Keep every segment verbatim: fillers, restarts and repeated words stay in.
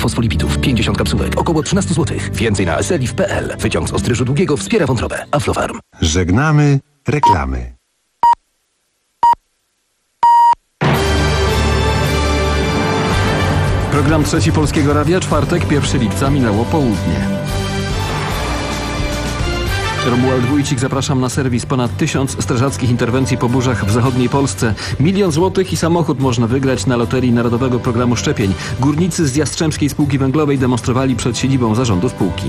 fosfolipidów, pięćdziesiąt kapsułek, około trzynaście złotych. Więcej na eseliv kropka p l. Wyciąg z ostryżu długiego wspiera wątrobę. Aflofarm. Żegnamy reklamy. Program Trzeci Polskiego Radia, czwartek, pierwszego lipca, minęło południe. Romuald Wójcik, zapraszam na serwis. Ponad tysiąc strażackich interwencji po burzach w zachodniej Polsce. Milion złotych i samochód można wygrać na loterii Narodowego Programu Szczepień. Górnicy z Jastrzębskiej Spółki Węglowej demonstrowali przed siedzibą zarządu spółki.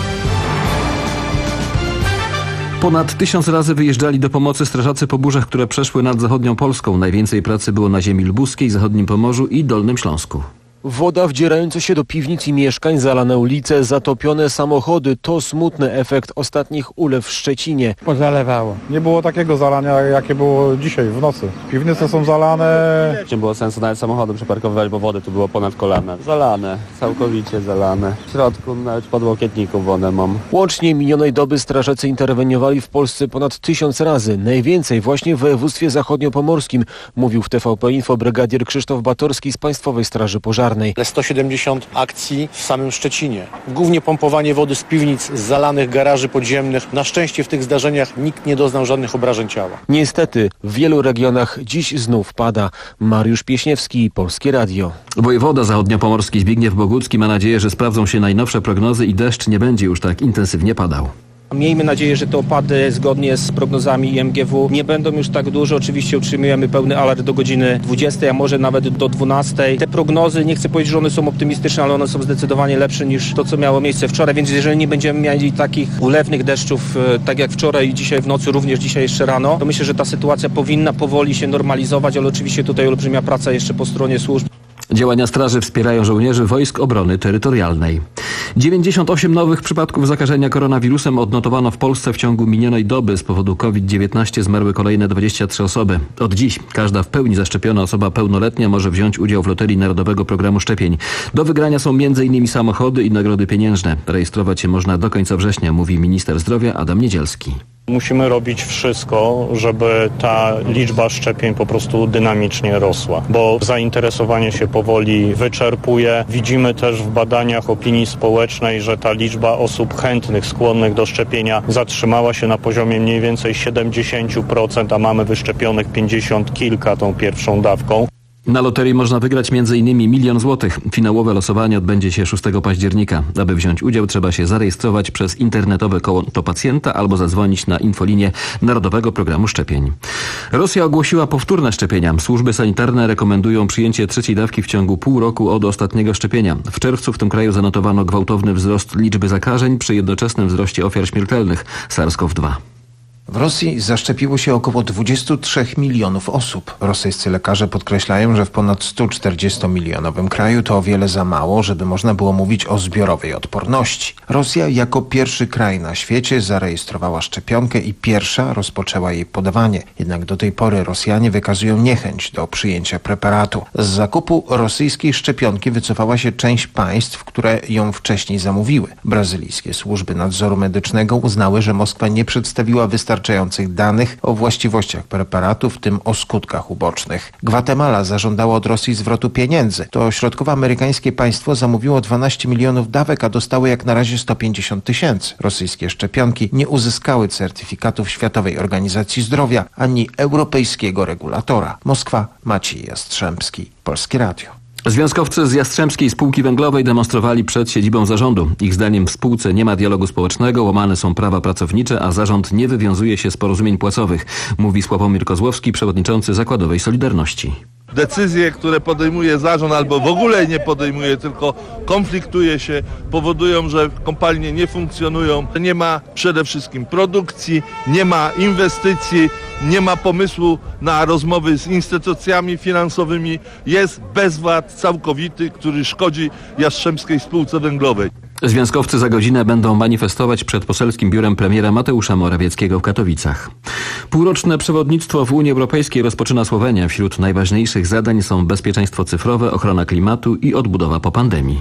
Ponad tysiąc razy wyjeżdżali do pomocy strażacy po burzach, które przeszły nad zachodnią Polską. Najwięcej pracy było na ziemi lubuskiej, zachodnim Pomorzu i Dolnym Śląsku. Woda wdzierająca się do piwnic i mieszkań, zalane ulice, zatopione samochody. To smutny efekt ostatnich ulew w Szczecinie. Pozalewało. Nie było takiego zalania, jakie było dzisiaj w nocy. Piwnice są zalane. Nie było sensu nawet samochodu przeparkowywać, bo wody tu było ponad kolana. Zalane, całkowicie zalane. W środku nawet pod łokietników wodę mam. Łącznie minionej doby strażacy interweniowali w Polsce ponad tysiąc razy. Najwięcej właśnie w województwie zachodniopomorskim, mówił w T V P Info brygadier Krzysztof Batorski z Państwowej Straży Pożarnej. sto siedemdziesiąt akcji w samym Szczecinie. Głównie pompowanie wody z piwnic, z zalanych garaży podziemnych. Na szczęście w tych zdarzeniach nikt nie doznał żadnych obrażeń ciała. Niestety w wielu regionach dziś znów pada. Mariusz Pieśniewski, Polskie Radio. Wojewoda zachodniopomorski Zbigniew Bogucki ma nadzieję, że sprawdzą się najnowsze prognozy i deszcz nie będzie już tak intensywnie padał. Miejmy nadzieję, że te opady zgodnie z prognozami I M G W nie będą już tak duże. Oczywiście utrzymujemy pełny alert do godziny dwudziestej, a może nawet do dwunastej. Te prognozy, nie chcę powiedzieć, że one są optymistyczne, ale one są zdecydowanie lepsze niż to, co miało miejsce wczoraj, więc jeżeli nie będziemy mieli takich ulewnych deszczów, tak jak wczoraj i dzisiaj w nocy, również dzisiaj jeszcze rano, to myślę, że ta sytuacja powinna powoli się normalizować, ale oczywiście tutaj olbrzymia praca jeszcze po stronie służb. Działania straży wspierają żołnierzy Wojsk Obrony Terytorialnej. dziewięćdziesiąt osiem nowych przypadków zakażenia koronawirusem odnotowano w Polsce w ciągu minionej doby. Z powodu COVID dziewiętnaście zmarły kolejne dwadzieścia trzy osoby. Od dziś każda w pełni zaszczepiona osoba pełnoletnia może wziąć udział w loterii Narodowego Programu Szczepień. Do wygrania są między innymi samochody i nagrody pieniężne. Rejestrować się można do końca września, mówi minister zdrowia Adam Niedzielski. Musimy robić wszystko, żeby ta liczba szczepień po prostu dynamicznie rosła, bo zainteresowanie się powoli wyczerpuje. Widzimy też w badaniach opinii społecznej, że ta liczba osób chętnych, skłonnych do szczepienia zatrzymała się na poziomie mniej więcej siedemdziesiąt procent, a mamy wyszczepionych pięćdziesiąt kilka tą pierwszą dawką. Na loterii można wygrać między innymi milion złotych. Finałowe losowanie odbędzie się szóstego października. Aby wziąć udział, trzeba się zarejestrować przez internetowe konto pacjenta albo zadzwonić na infolinię Narodowego Programu Szczepień. Rosja ogłosiła powtórne szczepienia. Służby sanitarne rekomendują przyjęcie trzeciej dawki w ciągu pół roku od ostatniego szczepienia. W czerwcu w tym kraju zanotowano gwałtowny wzrost liczby zakażeń przy jednoczesnym wzroście ofiar śmiertelnych SARS-CoV dwa. W Rosji zaszczepiło się około dwadzieścia trzy milionów osób. Rosyjscy lekarze podkreślają, że w ponad sto czterdziestomilionowym kraju to o wiele za mało, żeby można było mówić o zbiorowej odporności. Rosja jako pierwszy kraj na świecie zarejestrowała szczepionkę i pierwsza rozpoczęła jej podawanie. Jednak do tej pory Rosjanie wykazują niechęć do przyjęcia preparatu. Z zakupu rosyjskiej szczepionki wycofała się część państw, które ją wcześniej zamówiły. Brazylijskie służby nadzoru medycznego uznały, że Moskwa nie przedstawiła wystarczających danych o właściwościach preparatu, w tym o skutkach ubocznych. Gwatemala zażądała od Rosji zwrotu pieniędzy. To środkowoamerykańskie państwo zamówiło dwanaście milionów dawek, a dostało jak na razie sto pięćdziesiąt tysięcy. Rosyjskie szczepionki nie uzyskały certyfikatów Światowej Organizacji Zdrowia ani europejskiego regulatora. Moskwa, Maciej Jastrzębski, Polskie Radio. Związkowcy z Jastrzębskiej Spółki Węglowej demonstrowali przed siedzibą zarządu. Ich zdaniem w spółce nie ma dialogu społecznego, łamane są prawa pracownicze, a zarząd nie wywiązuje się z porozumień płacowych, mówi Sławomir Kozłowski, przewodniczący Zakładowej Solidarności. Decyzje, które podejmuje zarząd albo w ogóle nie podejmuje, tylko konfliktuje się, powodują, że kopalnie nie funkcjonują. Nie ma przede wszystkim produkcji, nie ma inwestycji, nie ma pomysłu na rozmowy z instytucjami finansowymi. Jest bezwład całkowity, który szkodzi Jastrzębskiej Spółce Węglowej. Związkowcy za godzinę będą manifestować przed poselskim biurem premiera Mateusza Morawieckiego w Katowicach. Półroczne przewodnictwo w Unii Europejskiej rozpoczyna Słowenia. Wśród najważniejszych zadań są bezpieczeństwo cyfrowe, ochrona klimatu i odbudowa po pandemii.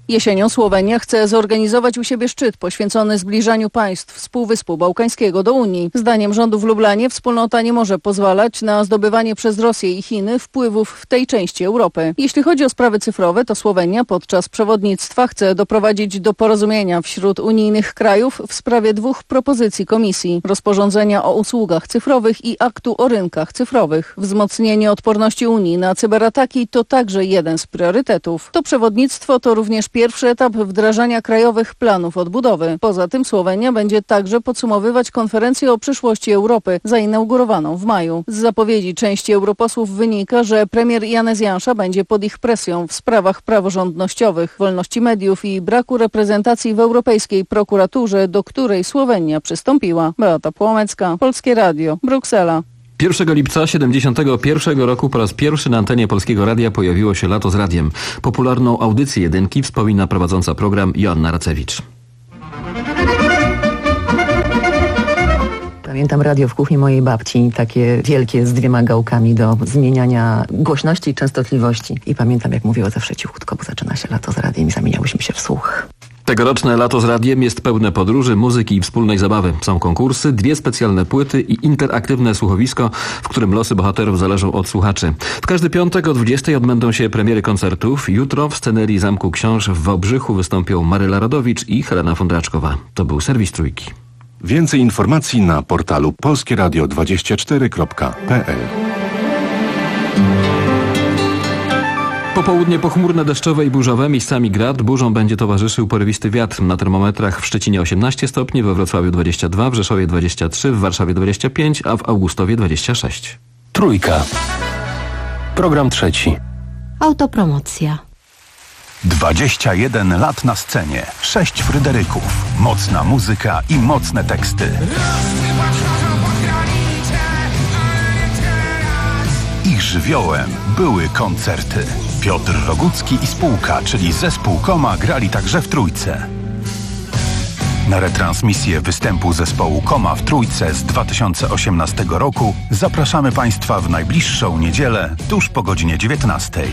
Jesienią Słowenia chce zorganizować u siebie szczyt poświęcony zbliżaniu państw z Półwyspu Bałkańskiego do Unii. Zdaniem rządu w Lublanie wspólnota nie może pozwalać na zdobywanie przez Rosję i Chiny wpływów w tej części Europy. Jeśli chodzi o sprawy cyfrowe, to Słowenia podczas przewodnictwa chce doprowadzić do porozumienia wśród unijnych krajów w sprawie dwóch propozycji Komisji: rozporządzenia o usługach cyfrowych i aktu o rynkach cyfrowych. Wzmocnienie odporności Unii na cyberataki to także jeden z priorytetów. To przewodnictwo to również pierwszy etap wdrażania krajowych planów odbudowy. Poza tym Słowenia będzie także podsumowywać konferencję o przyszłości Europy, zainaugurowaną w maju. Z zapowiedzi części europosłów wynika, że premier Janez Janša będzie pod ich presją w sprawach praworządnościowych, wolności mediów i braku reprezentacji w Europejskiej Prokuraturze, do której Słowenia przystąpiła. Beata Płomecka, Polskie Radio, Bruksela. pierwszego lipca siedemdziesiątego pierwszego roku po raz pierwszy na antenie Polskiego Radia pojawiło się Lato z Radiem. Popularną audycję jedynki wspomina prowadząca program Joanna Racewicz. Pamiętam radio w kuchni mojej babci, takie wielkie z dwiema gałkami do zmieniania głośności i częstotliwości. I pamiętam, jak mówiła zawsze cichutko, bo zaczyna się Lato z Radiem i zamieniałyśmy się w słuch. Tegoroczne Lato z Radiem jest pełne podróży, muzyki i wspólnej zabawy. Są konkursy, dwie specjalne płyty i interaktywne słuchowisko, w którym losy bohaterów zależą od słuchaczy. W każdy piątek o dwudziestej odbędą się premiery koncertów. Jutro w scenerii Zamku Książ w Wałbrzychu wystąpią Maryla Rodowicz i Helena Fondraczkowa. To był serwis Trójki. Więcej informacji na portalu polskieradio dwadzieścia cztery kropka p l. Popołudnie pochmurne, deszczowe i burzowe, miejscami grad. Burzą będzie towarzyszył porywisty wiatr. Na termometrach w Szczecinie osiemnaście stopni, we Wrocławiu dwadzieścia dwa, w Rzeszowie dwadzieścia trzy, w Warszawie dwadzieścia pięć, a w Augustowie dwadzieścia sześć. Trójka. Program trzeci. Autopromocja. dwadzieścia jeden lat na scenie, sześć Fryderyków, mocna muzyka i mocne teksty. Ich żywiołem były koncerty. Piotr Rogucki i spółka, czyli zespół Koma, grali także w Trójce. Na retransmisję występu zespołu Koma w Trójce z dwa tysiące osiemnastego roku zapraszamy Państwa w najbliższą niedzielę, tuż po godzinie dziewiętnastej.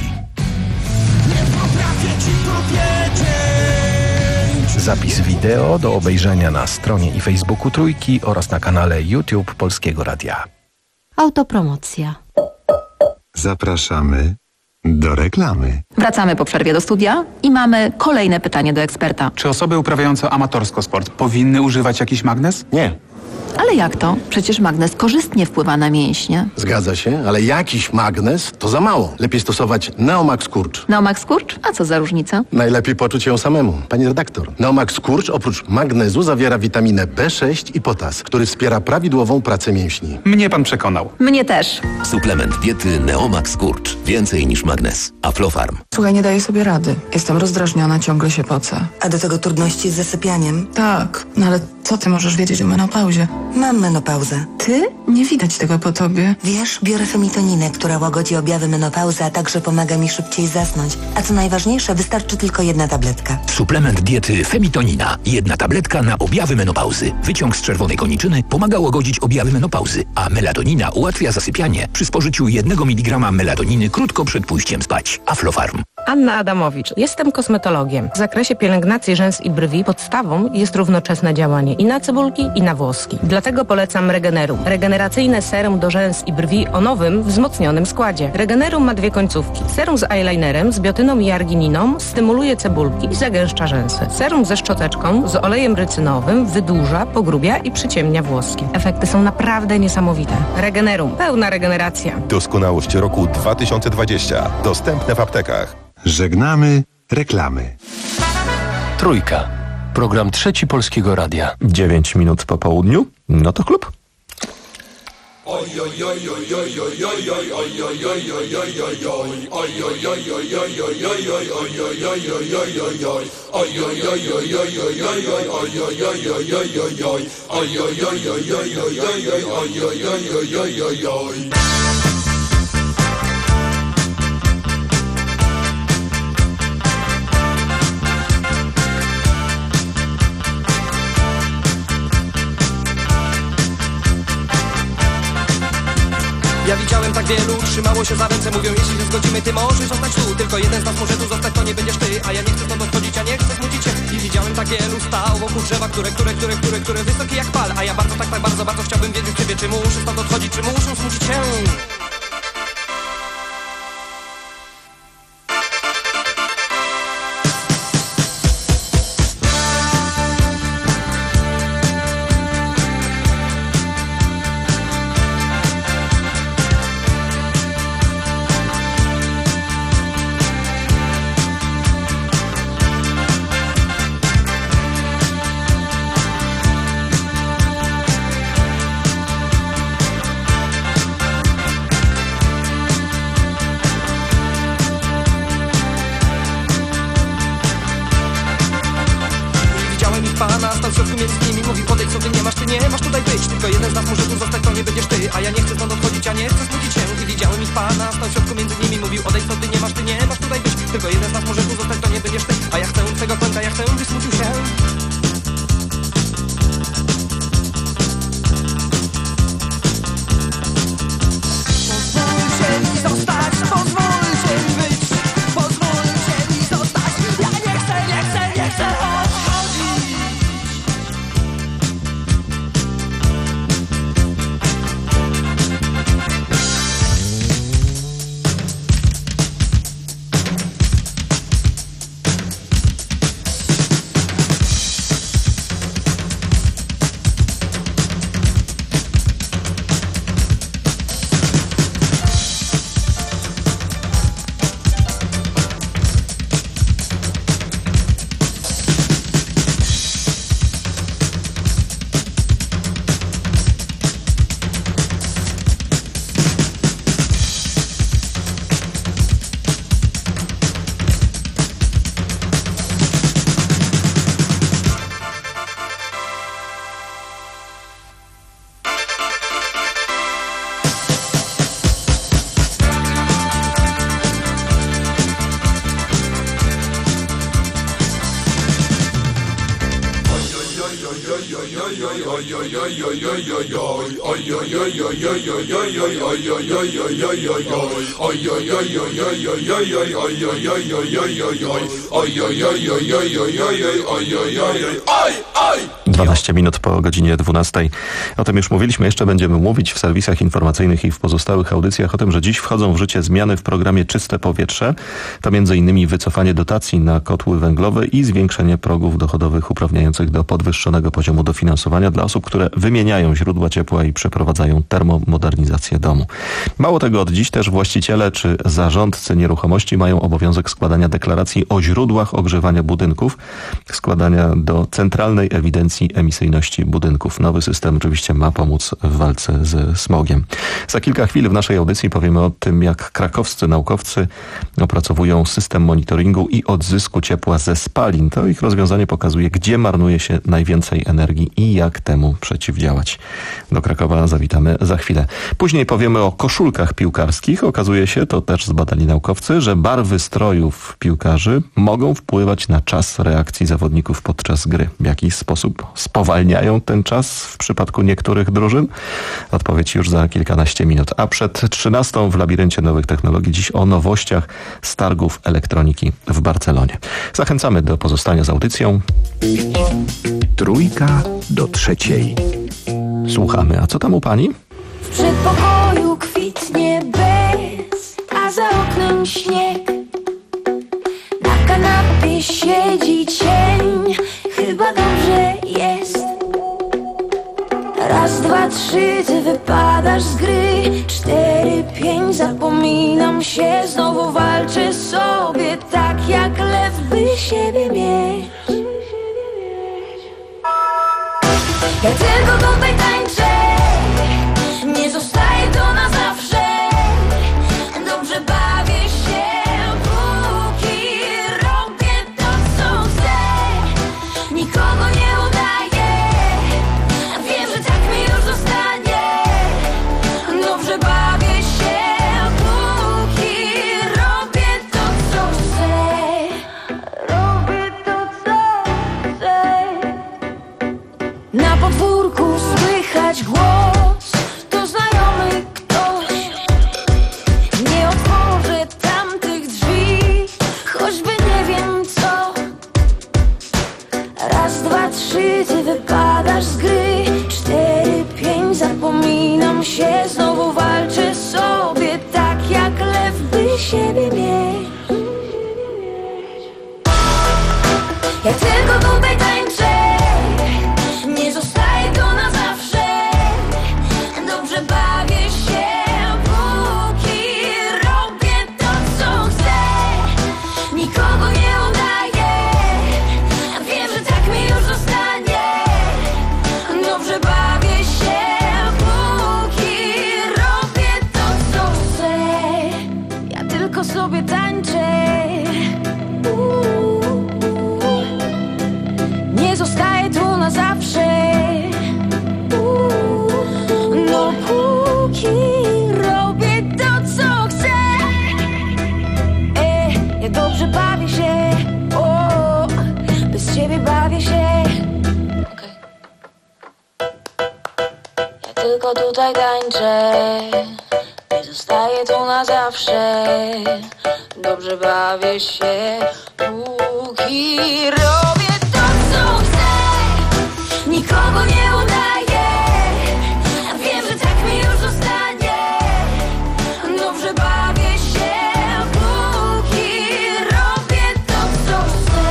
Zapis wideo do obejrzenia na stronie i Facebooku Trójki oraz na kanale YouTube Polskiego Radia. Autopromocja. Zapraszamy do reklamy. Wracamy po przerwie do studia i mamy kolejne pytanie do eksperta. Czy osoby uprawiające amatorsko sport powinny używać jakiś magnes? Nie. Ale jak to? Przecież magnez korzystnie wpływa na mięśnie. Zgadza się, ale jakiś magnez to za mało. Lepiej stosować Neomax Kurcz. Neomax Kurcz? A co za różnica? Najlepiej poczuć ją samemu. Pani redaktor, Neomax Kurcz oprócz magnezu zawiera witaminę B sześć i potas, który wspiera prawidłową pracę mięśni. Mnie pan przekonał. Mnie też. Suplement diety Neomax Kurcz. Więcej niż magnez. Aflofarm. Słuchaj, nie daję sobie rady. Jestem rozdrażniona, ciągle się pocę. A do tego trudności z zasypianiem? Tak, no ale co ty możesz wiedzieć o menopauzie? Mam menopauzę. Ty? Nie widać tego po tobie. Wiesz, biorę femitoninę, która łagodzi objawy menopauzy, a także pomaga mi szybciej zasnąć. A co najważniejsze, wystarczy tylko jedna tabletka. Suplement diety Femitonina. Jedna tabletka na objawy menopauzy. Wyciąg z czerwonej koniczyny pomaga łagodzić objawy menopauzy, a melatonina ułatwia zasypianie przy spożyciu jednego miligrama melatoniny krótko przed pójściem spać. Aflofarm. Anna Adamowicz. Jestem kosmetologiem. W zakresie pielęgnacji rzęs i brwi podstawą jest równoczesne działanie i na cebulki, i na włoski. Dlatego polecam Regenerum. Regeneracyjne serum do rzęs i brwi o nowym, wzmocnionym składzie. Regenerum ma dwie końcówki. Serum z eyelinerem, z biotyną i argininą stymuluje cebulki i zagęszcza rzęsy. Serum ze szczoteczką, z olejem rycynowym wydłuża, pogrubia i przyciemnia włoski. Efekty są naprawdę niesamowite. Regenerum. Pełna regeneracja. Doskonałość roku dwa tysiące dwadzieścia. Dostępne w aptekach. Żegnamy reklamy. Trójka. Program trzeci Polskiego Radia. dziewięć minut po południu. No to klub. Ja widziałem tak wielu, trzymało się za ręce, mówią jeśli się zgodzimy, ty możesz zostać tu. Tylko jeden z nas może tu zostać, to nie będziesz ty, a ja nie chcę stąd odchodzić, a nie stał wokół drzewa, które, które, które, które, które wysokie jak pal. A ja bardzo, tak, tak bardzo, bardzo chciałbym wiedzieć ciebie, czy muszę stąd odchodzić, czy muszę smucić się. A ja nie chcę stąd odchodzić, a nie chcę smucić się. I widziałem ich pana, stał w środku między nimi. Mówił, odejdź, co ty nie masz, ty nie masz tutaj być. Tylko jeden z nas może tu zostać, to nie będziesz ty. A ja chcę tego końca, ja chcę, byś smucił się. Pozwólcie mi zostać, pozwólcie mi być. Pozwólcie mi zostać. Ja nie chcę, nie chcę, nie chcę odchodzić. dwanaście minut po godzinie dwunastej. O tym już mówiliśmy, jeszcze będziemy mówić w serwisach informacyjnych i w pozostałych audycjach o tym, że dziś wchodzą w życie zmiany w programie Czyste Powietrze. To między innymi wycofanie dotacji na kotły węglowe i zwiększenie progów dochodowych uprawniających do podwyższonego poziomu dofinansowania dla osób, które wymieniają źródła ciepła i przeprowadzają termomodernizację domu. Mało tego, od dziś też właściciele czy zarządcy nieruchomości mają obowiązek składania deklaracji o źródłach ogrzewania budynków, składania do Centralnej Ewidencji Emisyjności Budynków. Nowy system oczywiście ma pomóc w walce ze smogiem. Za kilka chwil w naszej audycji powiemy o tym, jak krakowscy naukowcy opracowują system monitoringu i odzysku ciepła ze spalin. To ich rozwiązanie pokazuje, gdzie marnuje się najwięcej energii i jak temu przeciwdziałać. Do Krakowa zawitamy za chwilę. Później powiemy o koszulkach piłkarskich. Okazuje się, to też zbadali naukowcy, że barwy strojów piłkarzy mogą wpływać na czas reakcji zawodników podczas gry. W jaki sposób spowalniają ten czas w przypadku niektórych drużyn? Odpowiedź już za kilkanaście minut. A przed trzynastą w labiryncie nowych technologii dziś o nowościach z targów elektroniki w Barcelonie. Zachęcamy do pozostania z audycją. Trójka do trzeciej. Słuchamy. A co tam u pani? W przedpokoju kwitnie bez, a za oknem śnieg. Na kanapie siedzi cień, chyba dobrze jest. Raz, dwa, trzy, ty wypadasz z gry. Cztery, pięć, zapominam się. Znowu walczę sobie tak jak lew, by siebie mieć. Ja tylko tutaj tańczę, nie zostaję tu na zawsze. Dobrze bawię się, póki robię to, co chcę. Nikogo nie udaję, wiem, że tak mi już zostanie. Dobrze bawię się, póki robię to, co chcę. Robię to, co chcę. Na podwórku trzy, ty wypadasz z gry. Cztery, pięć, zapominam się. Znowu walczę sobie tak jak lew, by siebie mieć. Ja tylko tutaj tańczę, nie zostaję tu na zawsze. Dobrze bawię się, póki robię to, co chcę. Nikogo nie udaję, wiem, że tak mi już zostanie. Dobrze bawię się, póki robię to, co chcę. Ja tylko sobie tańczę. Nie zostaję tu na zawsze. No póki robię to, co chcę. E, ja dobrze bawię się. O, bez ciebie bawię się. Okay. Ja tylko tutaj tańczę. Nie zostaję tu na zawsze. Dobrze bawię się, póki robię to, co chcę. Nikogo nie udaję, wiem, że tak mi już zostanie. Dobrze bawię się, póki robię to, co chcę.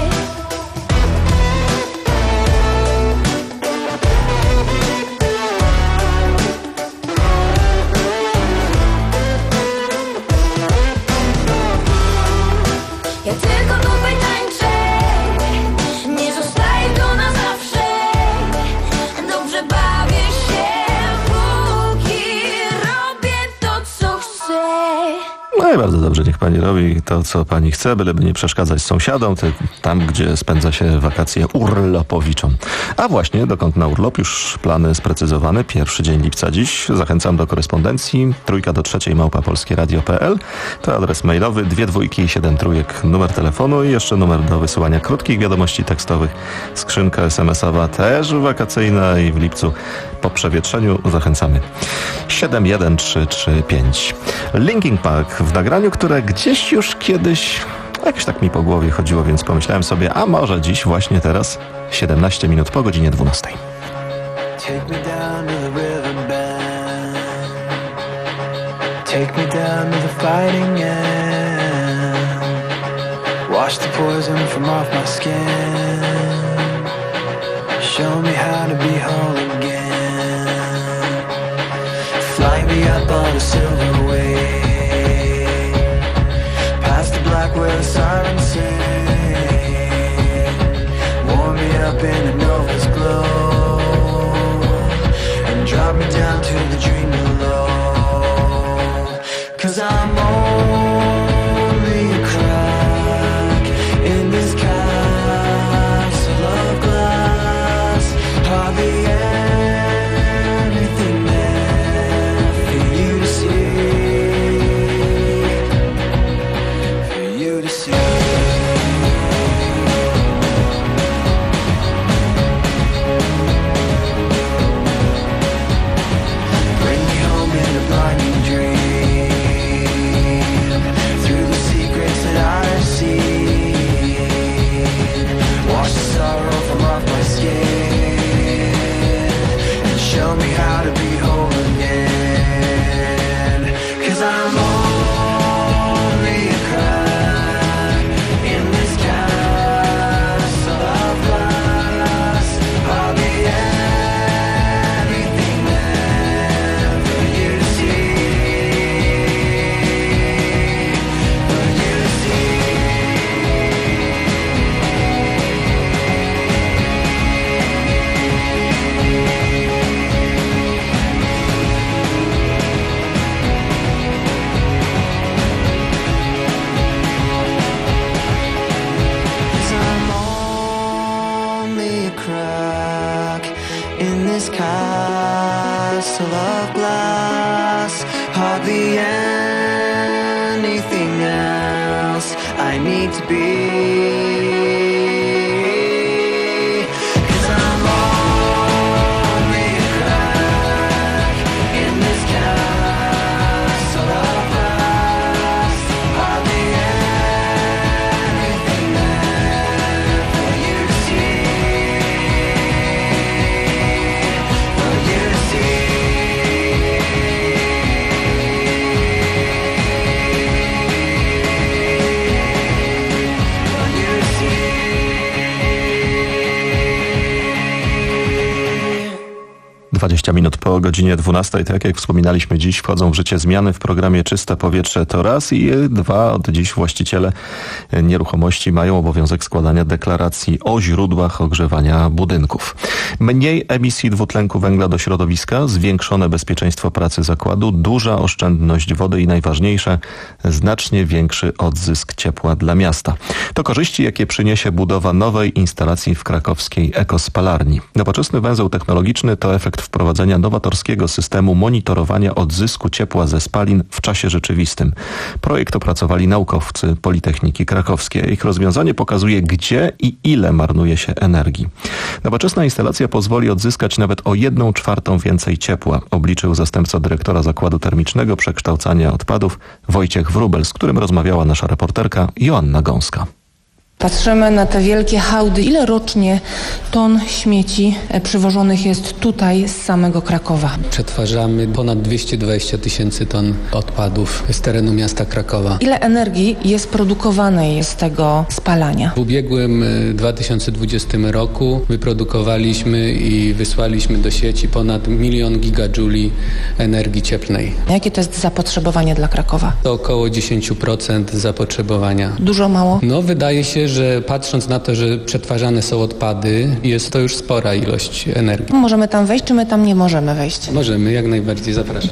Ja tylko tutaj tańczę, nie zostaję tu na zawsze. Dobrze bawię się, póki robię to, co chcę. No i bardzo dobrze, niech pani robi to, co pani chce, byleby nie przeszkadzać sąsiadom, ty, tam, gdzie spędza się wakacje urlopowiczom. A właśnie, dokąd na urlop? Już plany sprecyzowane. Pierwszy dzień lipca dziś. Zachęcam do korespondencji. Trójka do trzeciej małpa polskieradio kropka p l. To adres mailowy, dwie dwójki i siedem trójek, numer telefonu i jeszcze numer do wysyłania krótkich wiadomości tekstowych. Skrzynka es em esowa też wakacyjna i w lipcu po przewietrzeniu zachęcamy. siedem jeden trzy trzy pięć. Linkin Park w nagraniu, które gdzieś już kiedyś jakoś tak mi po głowie chodziło, więc pomyślałem sobie, a może dziś, właśnie teraz, siedemnaście minut po godzinie dwunastej. Take me down to the riverbed. Take me down to the fighting end. Wash the poison from off my skin. Show me how to be whole again. Fly me up on a silver wave, past the black where the sirens sing. Warm me up in the nova's glow and drop me down to the dream below. 'Cause I'm only a crack in this castle of glass. Hardly anything there for you to see, for you to see. Bring me home in a blinding dream, through the secrets that I've seen. Wash the sorrow from off my skin and show me how to be whole again. 'Cause I'm only a crack in this castle of glass. I'll be anything there for you to see, for you to see. Cause I'm only a crack in this castle of glass. Hardly anything else I need to be. 'Cause I'm only a crack in this castle of glass. Hardly anything there for you to see, dwadzieścia minut po godzinie dwunastej. Tak jak wspominaliśmy, dziś wchodzą w życie zmiany w programie Czyste Powietrze. To raz i dwa. Od dziś właściciele nieruchomości mają obowiązek składania deklaracji o źródłach ogrzewania budynków. Mniej emisji dwutlenku węgla do środowiska, zwiększone bezpieczeństwo pracy zakładu, duża oszczędność wody i najważniejsze, znacznie większy odzysk ciepła dla miasta. To korzyści, jakie przyniesie budowa nowej instalacji w krakowskiej ekospalarni. Nowoczesny węzeł technologiczny to efekt wprowadzenia nowatorskiego systemu monitorowania odzysku ciepła ze spalin w czasie rzeczywistym. Projekt opracowali naukowcy Politechniki Krakowskiej. Ich rozwiązanie pokazuje, gdzie i ile marnuje się energii. Nowoczesna instalacja pozwoli odzyskać nawet o jedną czwartą więcej ciepła, obliczył zastępca dyrektora Zakładu Termicznego Przekształcania Odpadów Wojciech Wróbel, z którym rozmawiała nasza reporterka Joanna Gąska. Patrzymy na te wielkie hałdy. Ile rocznie ton śmieci przywożonych jest tutaj z samego Krakowa? Przetwarzamy ponad dwieście dwadzieścia tysięcy ton odpadów z terenu miasta Krakowa. Ile energii jest produkowanej z tego spalania? W ubiegłym dwa tysiące dwudziestym roku wyprodukowaliśmy i wysłaliśmy do sieci ponad milion gigadżuli energii cieplnej. Jakie to jest zapotrzebowanie dla Krakowa? To około dziesięć procent zapotrzebowania. Dużo, mało? No wydaje się, że patrząc na to, że przetwarzane są odpady, jest to już spora ilość energii. Możemy tam wejść, czy my tam nie możemy wejść? Możemy, jak najbardziej, zapraszam.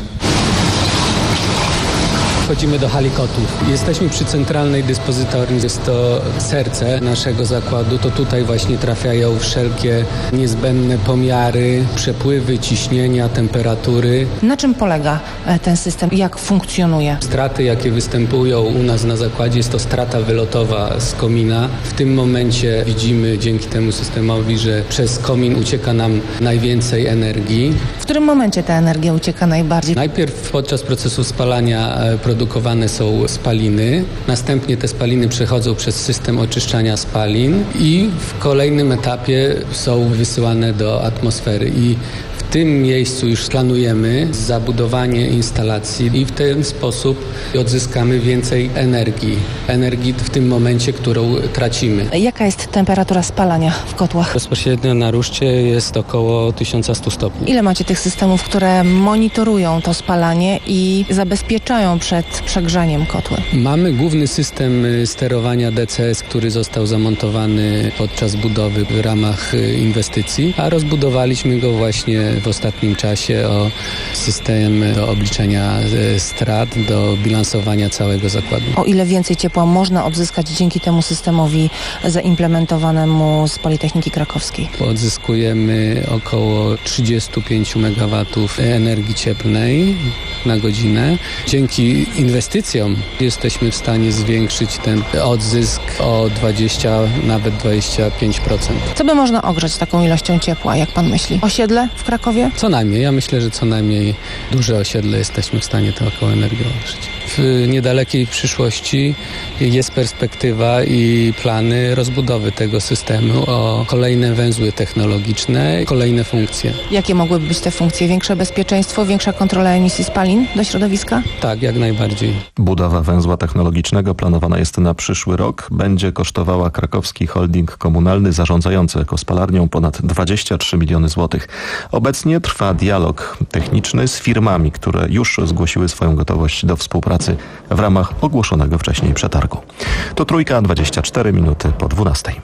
Wchodzimy do hali kotłów. Jesteśmy przy centralnej dyspozytorni. Jest to serce naszego zakładu. To tutaj właśnie trafiają wszelkie niezbędne pomiary, przepływy, ciśnienia, temperatury. Na czym polega ten system? Jak funkcjonuje? Straty, jakie występują u nas na zakładzie, jest to strata wylotowa z komina. W tym momencie widzimy dzięki temu systemowi, że przez komin ucieka nam najwięcej energii. W którym momencie ta energia ucieka najbardziej? Najpierw podczas procesu spalania produkowane są spaliny, następnie te spaliny przechodzą przez system oczyszczania spalin i w kolejnym etapie są wysyłane do atmosfery. I w tym miejscu już planujemy zabudowanie instalacji i w ten sposób odzyskamy więcej energii. Energii w tym momencie, którą tracimy. Jaka jest temperatura spalania w kotłach? Bezpośrednio na ruszcie jest około tysiąc sto stopni. Ile macie tych systemów, które monitorują to spalanie i zabezpieczają przed przegrzaniem kotły? Mamy główny system sterowania D C S, który został zamontowany podczas budowy w ramach inwestycji, a rozbudowaliśmy go właśnie w ostatnim czasie o system do obliczenia strat, do bilansowania całego zakładu. O ile więcej ciepła można odzyskać dzięki temu systemowi zaimplementowanemu z Politechniki Krakowskiej? Odzyskujemy około trzydzieści pięć megawatów energii cieplnej na godzinę. Dzięki inwestycjom jesteśmy w stanie zwiększyć ten odzysk o dwadzieścia, nawet dwadzieścia pięć procent. Co by można ogrzeć taką ilością ciepła, jak pan myśli? Osiedle w Krakowie? Co najmniej. Ja myślę, że co najmniej duże osiedle jesteśmy w stanie taką energię ogrzeć. W niedalekiej przyszłości jest perspektywa i plany rozbudowy tego systemu o kolejne węzły technologiczne, kolejne funkcje. Jakie mogłyby być te funkcje? Większe bezpieczeństwo, większa kontrola emisji spalin do środowiska? Tak, jak najbardziej. Budowa węzła technologicznego planowana jest na przyszły rok. Będzie kosztowała krakowski holding komunalny zarządzający ekospalarnią ponad dwadzieścia trzy miliony złotych. Obecnie trwa dialog techniczny z firmami, które już zgłosiły swoją gotowość do współpracy w ramach ogłoszonego wcześniej przetargu. To Trójka, dwadzieścia cztery minuty po dwunastej.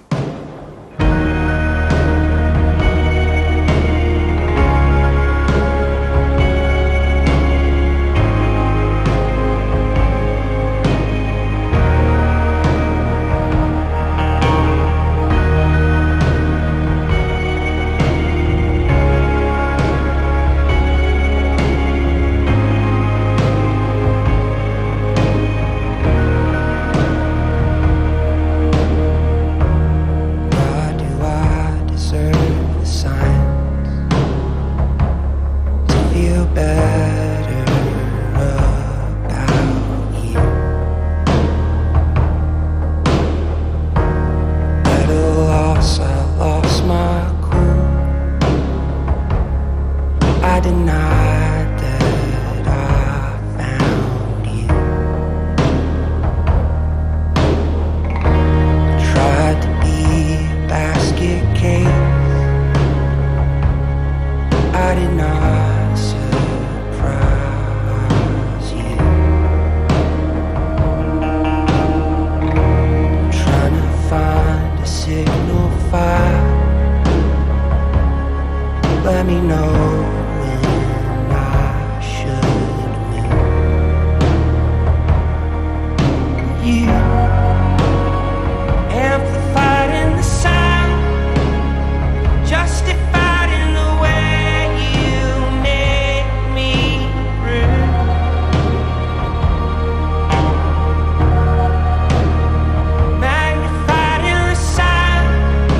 signal fire. Let me know when I should move. You amplified in the sound, justified in the way you make me rude. Magnified in the sound,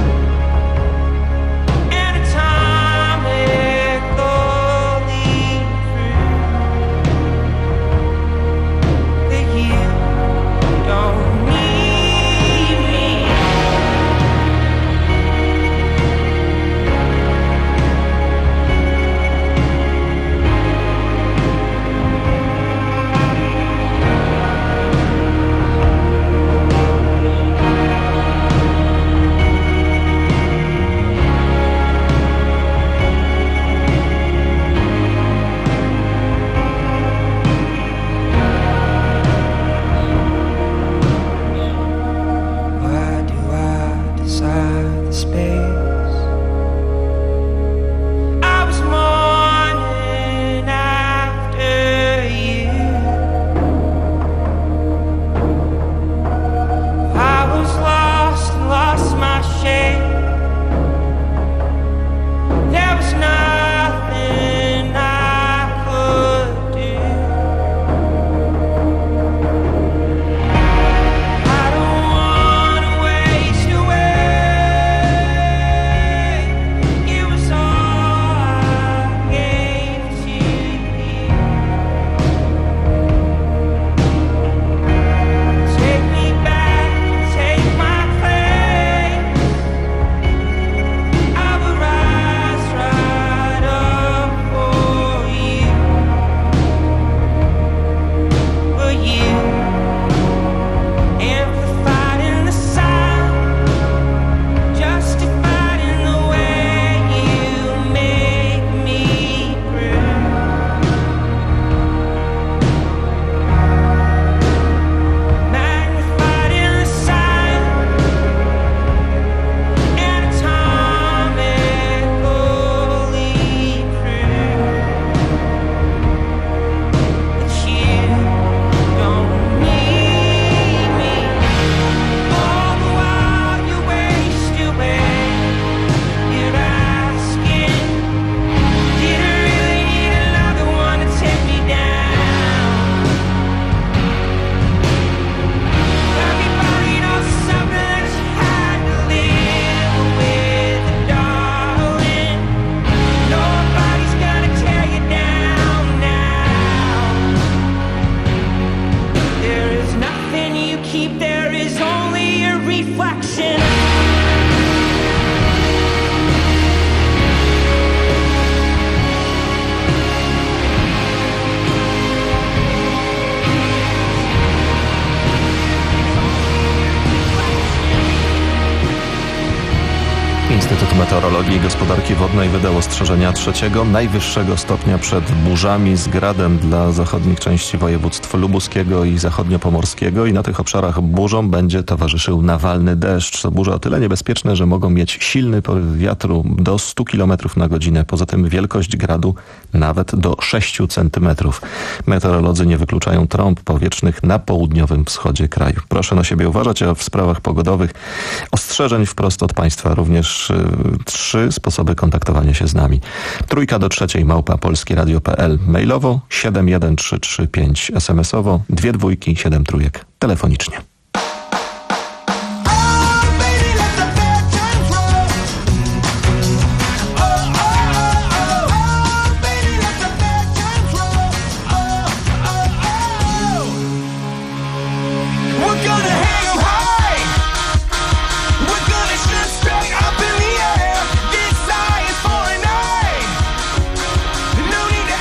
Instytut Meteorologii i Gospodarki Wodnej wydał ostrzeżenia trzeciego, najwyższego stopnia przed burzami z gradem dla zachodnich części województw lubuskiego i zachodniopomorskiego i na tych obszarach burzom będzie towarzyszył nawalny deszcz. To burze o tyle niebezpieczne, że mogą mieć silny poryw wiatru do stu kilometrów na godzinę. Poza tym wielkość gradu nawet do sześciu centymetrów. Meteorolodzy nie wykluczają trąb powietrznych na południowym wschodzie kraju. Proszę na siebie uważać, a w sprawach pogodowych ostrzeżeń wprost od Państwa również y, trzy sposoby kontaktowania się z nami. Trójka do trzeciej małpa polskieradio kropka p l mailowo, siedem jeden trzy trzy pięć es em esowo, dwie dwójki, siedem trójek telefonicznie.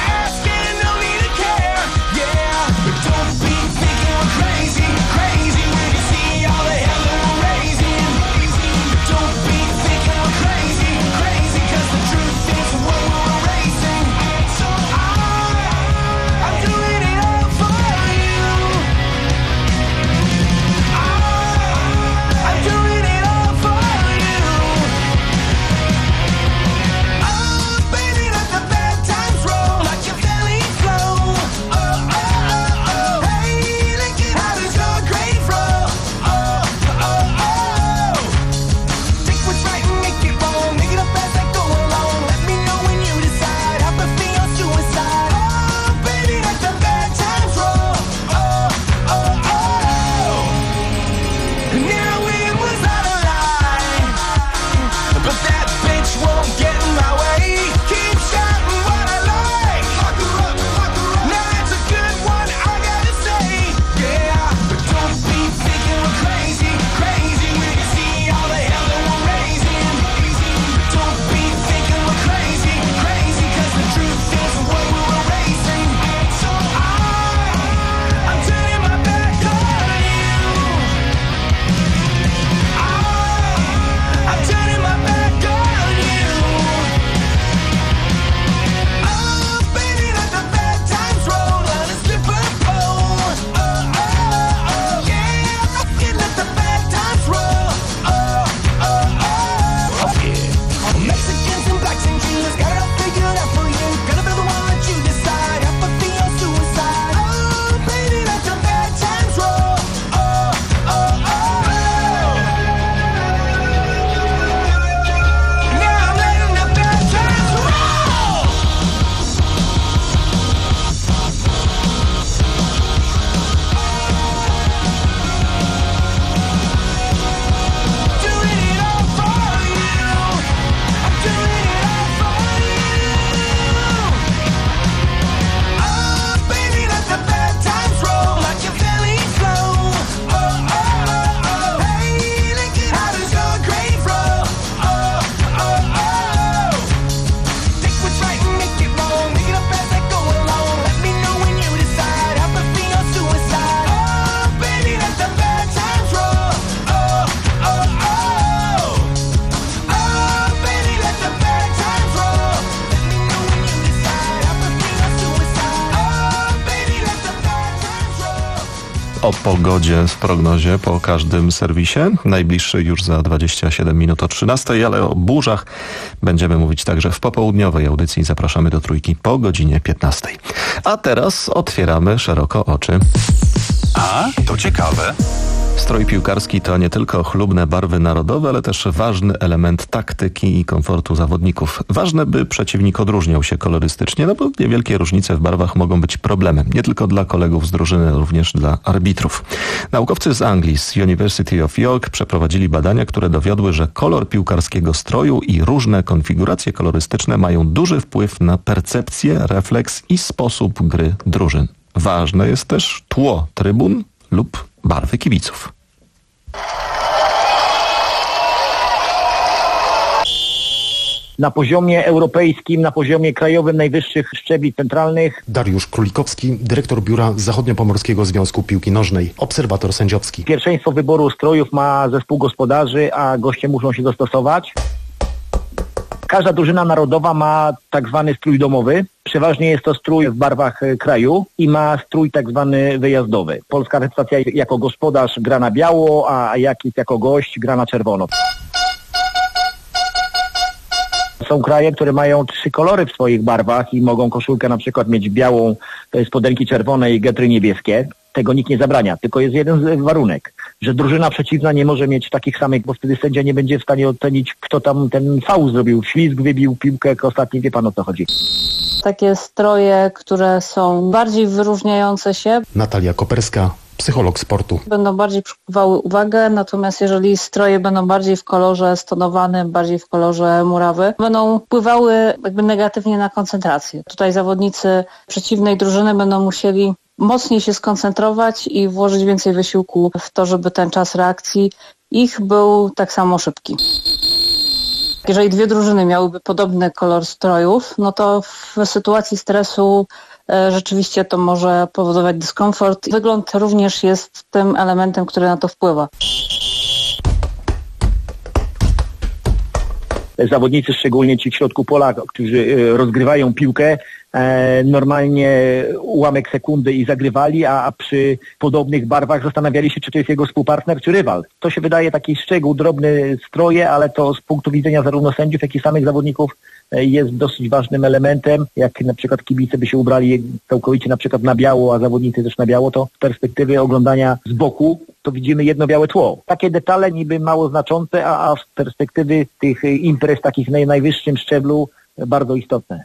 Crazy, crazy. o pogodzie w prognozie po każdym serwisie. Najbliższy już za dwadzieścia siedem minut o trzynastej, ale o burzach będziemy mówić także w popołudniowej audycji. Zapraszamy do Trójki po godzinie piętnastej. A teraz otwieramy szeroko oczy. A, to ciekawe. Strój piłkarski to nie tylko chlubne barwy narodowe, ale też ważny element taktyki i komfortu zawodników. Ważne, by przeciwnik odróżniał się kolorystycznie, no bo niewielkie różnice w barwach mogą być problemem. Nie tylko dla kolegów z drużyny, ale również dla arbitrów. Naukowcy z Anglii, z University of York, przeprowadzili badania, które dowiodły, że kolor piłkarskiego stroju i różne konfiguracje kolorystyczne mają duży wpływ na percepcję, refleks i sposób gry drużyn. Ważne jest też tło trybun lub barwy kibiców. Na poziomie europejskim, na poziomie krajowym najwyższych szczebli centralnych. Dariusz Królikowski, dyrektor biura Zachodniopomorskiego Związku Piłki Nożnej, obserwator sędziowski. Pierwszeństwo wyboru strojów ma zespół gospodarzy, a goście muszą się dostosować. Każda drużyna narodowa ma tak zwany strój domowy. Przeważnie jest to strój w barwach kraju i ma strój tak zwany wyjazdowy. Polska reprezentacja jako gospodarz gra na biało, a jakiś jako gość gra na czerwono. Są kraje, które mają trzy kolory w swoich barwach i mogą koszulkę na przykład mieć białą, spodenki czerwone i getry niebieskie. Tego nikt nie zabrania, tylko jest jeden warunek, że drużyna przeciwna nie może mieć takich samych, bo wtedy sędzia nie będzie w stanie ocenić, kto tam ten faul zrobił, ślizg, wybił piłkę, ostatni, wie pan, o co chodzi. Takie stroje, które są bardziej wyróżniające się. Natalia Koperska, psycholog sportu. Będą bardziej przykuwały uwagę, natomiast jeżeli stroje będą bardziej w kolorze stonowanym, bardziej w kolorze murawy, będą wpływały jakby negatywnie na koncentrację. Tutaj zawodnicy przeciwnej drużyny będą musieli mocniej się skoncentrować i włożyć więcej wysiłku w to, żeby ten czas reakcji ich był tak samo szybki. Jeżeli dwie drużyny miałyby podobny kolor strojów, no to w sytuacji stresu e, rzeczywiście to może powodować dyskomfort. Wygląd również jest tym elementem, który na to wpływa. Zawodnicy, szczególnie ci w środku pola, którzy rozgrywają piłkę, normalnie ułamek sekundy i zagrywali, a przy podobnych barwach zastanawiali się, czy to jest jego współpartner, czy rywal. To się wydaje taki szczegół, drobny stroje, ale to z punktu widzenia zarówno sędziów, jak i samych zawodników jest dosyć ważnym elementem. Jak na przykład kibice by się ubrali całkowicie na przykład na biało, a zawodnicy też na biało, to z perspektywy oglądania z boku to widzimy jedno białe tło. Takie detale niby mało znaczące, a, a z perspektywy tych imprez takich na najwyższym szczeblu bardzo istotne.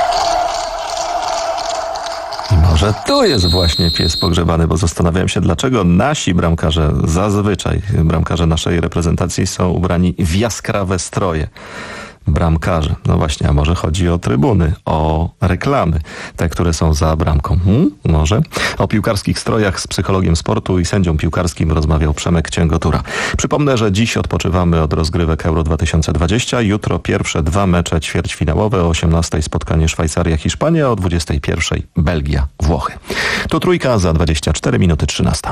I może tu jest właśnie pies pogrzebany, bo zastanawiałem się, dlaczego nasi bramkarze, zazwyczaj bramkarze naszej reprezentacji są ubrani w jaskrawe stroje. Bramkarze. No właśnie, a może chodzi o trybuny, o reklamy, te, które są za bramką. Hmm? Może? O piłkarskich strojach z psychologiem sportu i sędzią piłkarskim rozmawiał Przemek Cięgotura. Przypomnę, że dziś odpoczywamy od rozgrywek Euro dwa tysiące dwadzieścia. Jutro pierwsze dwa mecze ćwierćfinałowe. O osiemnastej spotkanie Szwajcaria-Hiszpania, o dwudziestej pierwszej Belgia-Włochy. Tu Trójka za dwadzieścia cztery minuty trzynasta.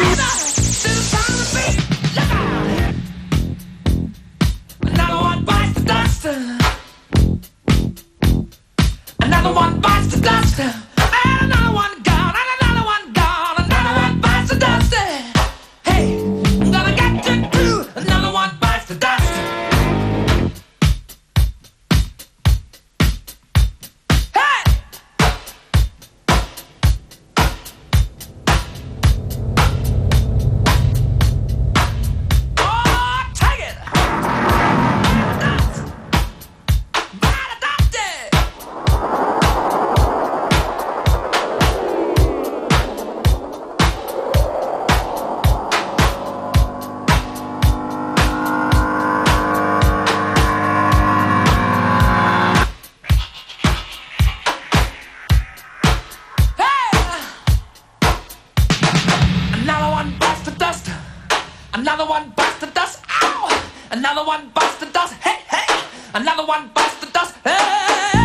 Another one bites Another one bites the dust. Ow! Another one bites the dust. Hey, hey! Another one bites the dust. Hey!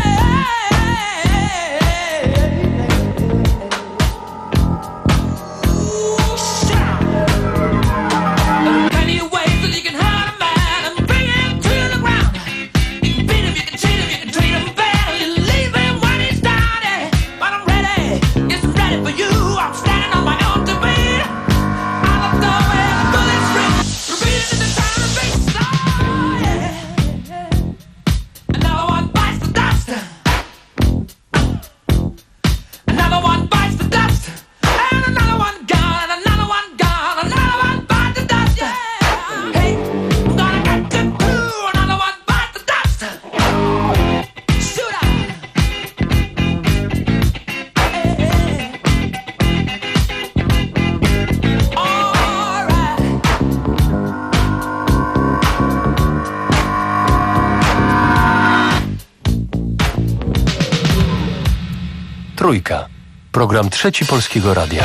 Trójka. Program Trzeci Polskiego Radia.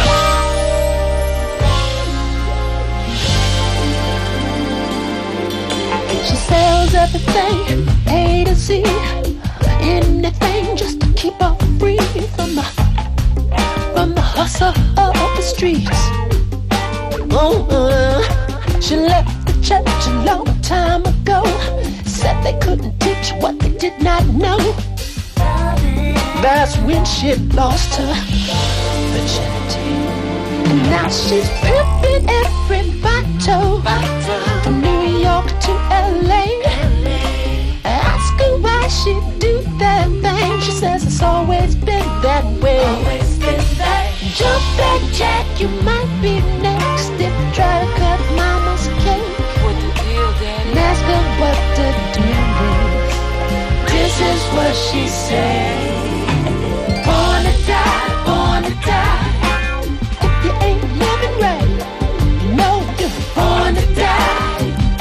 She sells everything, A to Z, anything just to keep her free from the, from the hustle of the streets. Uh-uh. She left the church a long time ago, said they couldn't teach what they did not know. That's when she lost her virginity. And now she's pimping every bottle, from New York to L A. Ask her why she do that thing. She says it's always been that way. Jump back, Jack, you might be next if you try to cut mama's cake. And ask her what to do. This is what she said. Born to die, born to die. If you ain't living right, you know you're born to die.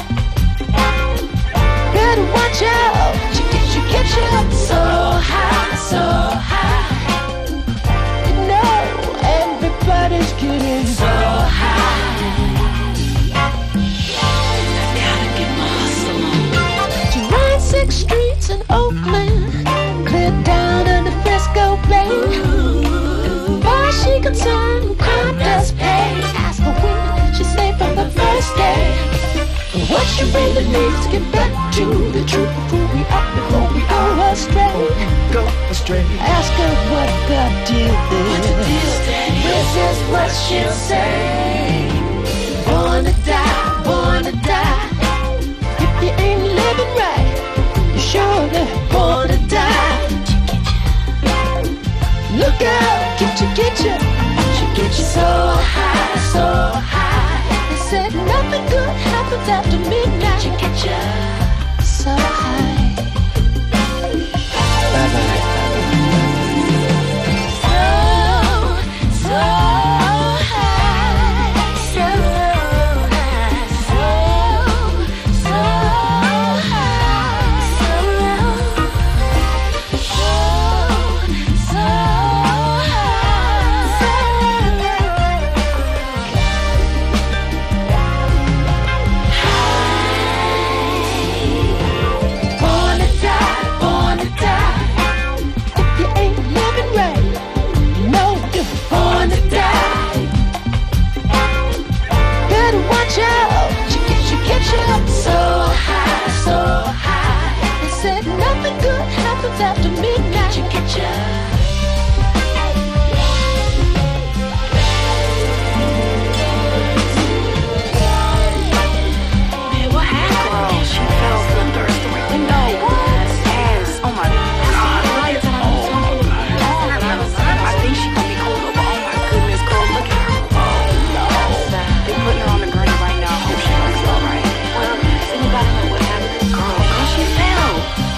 Better watch out, she gets you, get you up so high, so high. You know everybody's getting so high. I gotta get my hustle on. She ran six streets in Oakland, cleared down to the Frisco Bay. Far as she concerned, crime does pay. Ask her when, she say from the first day. What she really needs to get back to the truth before we up, before we go astray. Go astray. Ask her what the deal is. This is what she'll say. Born to die, born to die. If you ain't living right, you're surely born to die. Look out, get you, get you, she get you so high, so high. They said nothing good happens after midnight. Get you, get you so high. Bye bye. So, so high, so high, so, so high, so, so, so. After midnight, you get ya. Man, what happened? She fell from the third story window. Ass. Oh my God. I think she gonna be cold over. Oh my goodness, girl, look at her. Oh no. They putting her on the grave right now. Hope she gonna be alright. Well, does anybody know what happened? Girl, girl, she fell.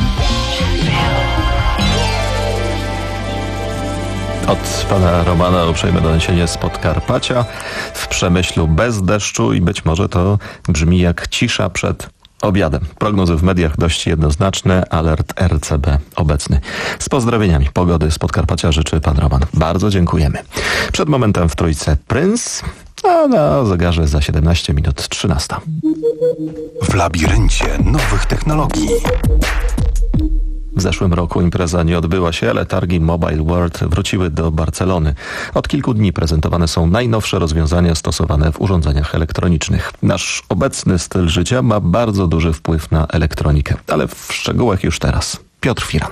Od pana Romana uprzejme doniesienie z Podkarpacia. W Przemyślu bez deszczu i być może to brzmi jak cisza przed obiadem. Prognozy w mediach dość jednoznaczne. Alert R C B obecny. Z pozdrowieniami pogody z Podkarpacia życzy pan Roman. Bardzo dziękujemy. Przed momentem w Trójce Prince. A na zegarze za siedemnaście minut trzynasta. W labiryncie nowych technologii. W zeszłym roku impreza nie odbyła się, ale targi Mobile World wróciły do Barcelony. Od kilku dni prezentowane są najnowsze rozwiązania stosowane w urządzeniach elektronicznych. Nasz obecny styl życia ma bardzo duży wpływ na elektronikę, ale w szczegółach już teraz. Piotr Firan.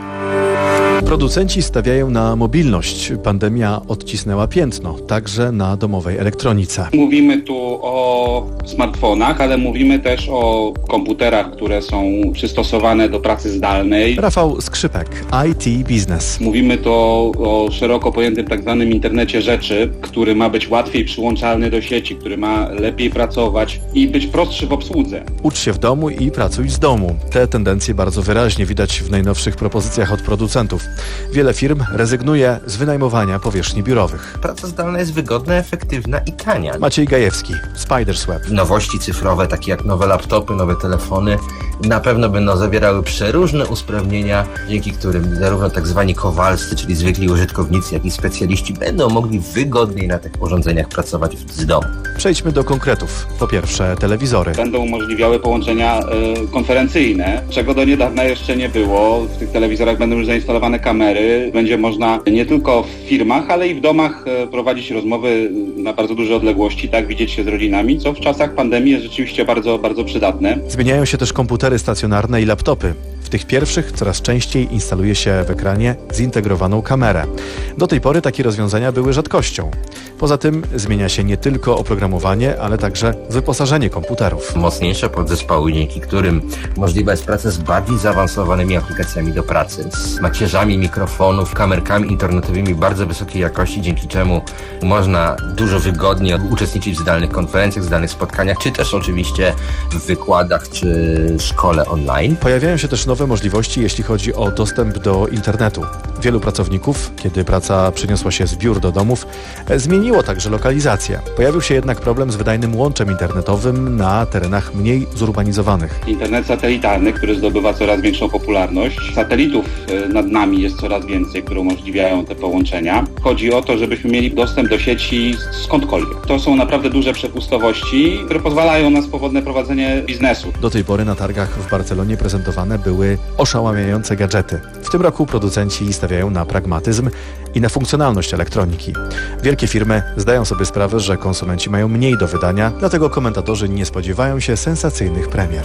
Producenci stawiają na mobilność. Pandemia odcisnęła piętno, także na domowej elektronice. Mówimy tu o smartfonach, ale mówimy też o komputerach, które są przystosowane do pracy zdalnej. Rafał Skrzypek, I T Business. Mówimy tu o, o szeroko pojętym tak zwanym internecie rzeczy, który ma być łatwiej przyłączalny do sieci, który ma lepiej pracować i być prostszy w obsłudze. Ucz się w domu i pracuj z domu. Te tendencje bardzo wyraźnie widać w najnowszych propozycjach od producentów. Wiele firm rezygnuje z wynajmowania powierzchni biurowych. Praca zdalna jest wygodna, efektywna i tania. Maciej Gajewski, Spidersweb. Nowości cyfrowe, takie jak nowe laptopy, nowe telefony, na pewno będą zawierały przeróżne usprawnienia, dzięki którym zarówno tak zwani kowalscy, czyli zwykli użytkownicy, jak i specjaliści będą mogli wygodniej na tych urządzeniach pracować z domu. Przejdźmy do konkretów. Po pierwsze, telewizory. Będą umożliwiały połączenia y, konferencyjne, czego do niedawna jeszcze nie było. W tych telewizorach będą już zainstalowane kamery. Będzie można nie tylko w firmach, ale i w domach y, prowadzić rozmowy na bardzo duże odległości, tak, widzieć się z rodzinami, co w czasach pandemii jest rzeczywiście bardzo, bardzo przydatne. Zmieniają się też komputery stacjonarne i laptopy. W tych pierwszych coraz częściej instaluje się w ekranie zintegrowaną kamerę. Do tej pory takie rozwiązania były rzadkością. Poza tym zmienia się nie tylko oprogramowanie, ale także wyposażenie komputerów. Mocniejsze podzespoły, dzięki którym możliwa jest praca z bardziej zaawansowanymi aplikacjami do pracy, z macierzami mikrofonów, kamerkami internetowymi bardzo wysokiej jakości, dzięki czemu można dużo wygodniej uczestniczyć w zdalnych konferencjach, zdalnych spotkaniach, czy też oczywiście w wykładach, czy szkole online. Pojawiają się też nowe możliwości, jeśli chodzi o dostęp do internetu. Wielu pracowników, kiedy praca przeniosła się z biur do domów, zmieniło także lokalizację. Pojawił się jednak problem z wydajnym łączem internetowym na terenach mniej zurbanizowanych. Internet satelitarny, który zdobywa coraz większą popularność. Satelitów nad nami jest coraz więcej, które umożliwiają te połączenia. Chodzi o to, żebyśmy mieli dostęp do sieci skądkolwiek. To są naprawdę duże przepustowości, które pozwalają na swobodne prowadzenie biznesu. Do tej pory na targach w Barcelonie prezentowane były oszałamiające gadżety. W tym roku producenci stawiają na pragmatyzm i na funkcjonalność elektroniki. Wielkie firmy zdają sobie sprawę, że konsumenci mają mniej do wydania, dlatego komentatorzy nie spodziewają się sensacyjnych premier.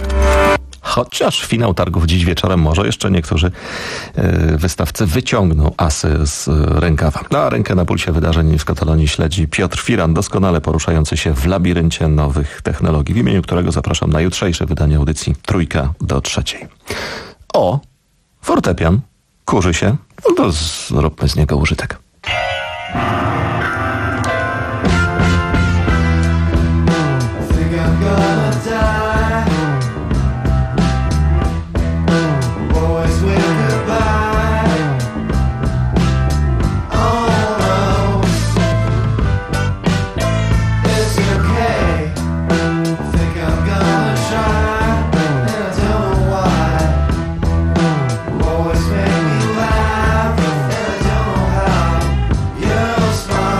Chociaż finał targów dziś wieczorem może jeszcze niektórzy yy, wystawcy wyciągną asy z rękawa. A rękę na pulsie wydarzeń w Katalonii śledzi Piotr Firan, doskonale poruszający się w labiryncie nowych technologii, w imieniu którego zapraszam na jutrzejsze wydanie audycji Trójka do trzeciej. O, fortepian kurzy się, no to zróbmy z niego użytek. Smile.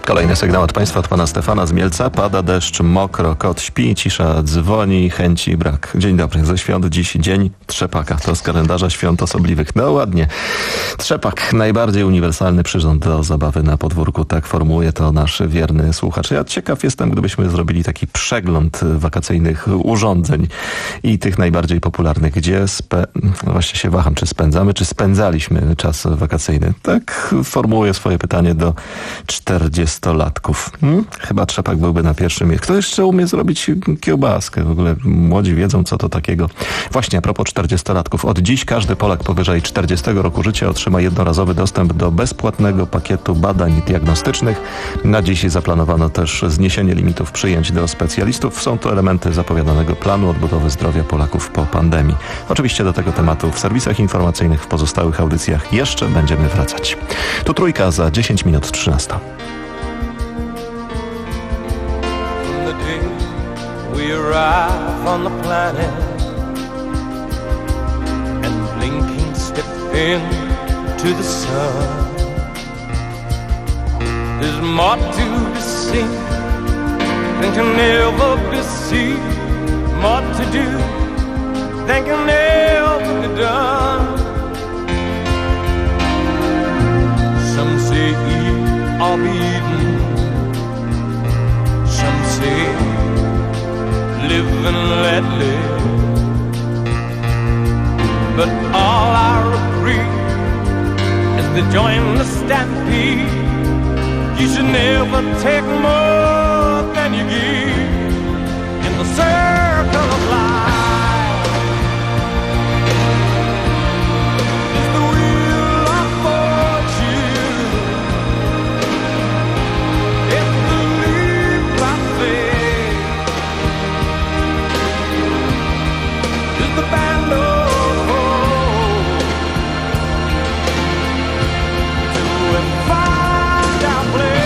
Kolejny sygnał od Państwa, od Pana Stefana z Mielca. Pada deszcz, mokro, kot śpi, cisza dzwoni, chęci brak. Dzień dobry, ze świąt dziś dzień trzepaka. To z kalendarza świąt osobliwych. No ładnie. Trzepak, najbardziej uniwersalny przyrząd do zabawy na podwórku. Tak formułuje to nasz wierny słuchacz. Ja ciekaw jestem, gdybyśmy zrobili taki przegląd wakacyjnych urządzeń i tych najbardziej popularnych. Gdzie spe... Właśnie się waham, czy spędzamy, czy spędzaliśmy czas wakacyjny. Tak formułuję swoje pytanie do czterdziestolatków. Hmm? Chyba trzepak byłby na pierwszym miejscu. Kto jeszcze umie zrobić kiełbaskę? W ogóle młodzi wiedzą, co to takiego. Właśnie a propos czterdziestolatków. Od dziś każdy Polak powyżej czterdziestego roku życia otrzyma jednorazowy dostęp do bezpłatnego pakietu badań diagnostycznych. Na dziś zaplanowano też zniesienie limitów przyjęć do specjalistów. Są to elementy zapowiadanego planu odbudowy zdrowia Polaków po pandemii. Oczywiście do tego tematu w serwisach informacyjnych, w pozostałych audycjach jeszcze będziemy wracać. Tu Trójka za dziesięć minut trzynasta. We arrive on the planet and blinking step into the sun. There's more to be seen than can ever be seen, more to do than can ever be done. Some say eat or be eaten, some say live and let live, but all I agree is to join the stampede. You should never take more than you give in the circle of life. It's the wheel of fortune, it's the leap I faith, it's the band of hope to find our place.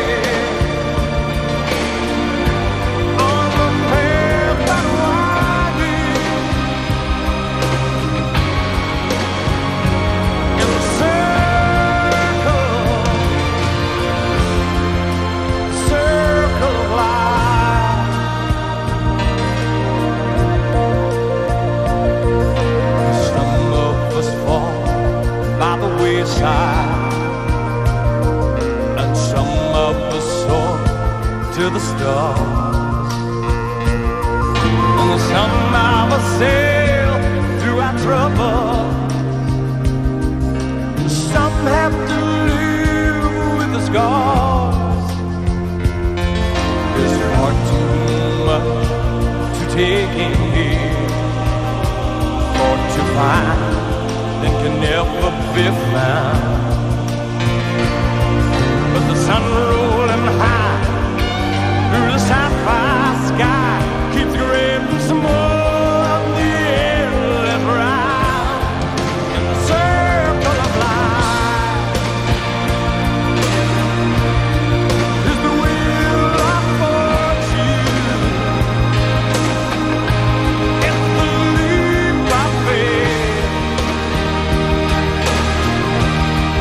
And some of us soar to the stars, and some of us sail through our trouble. Some have to live with the scars. There's far too much to take in here, for to find that can never be found. But the sun rolling high through the sapphire sky keeps grabbing some more of the endless ride in the circle of life. Is the wheel of fortune, it's the leap of faith.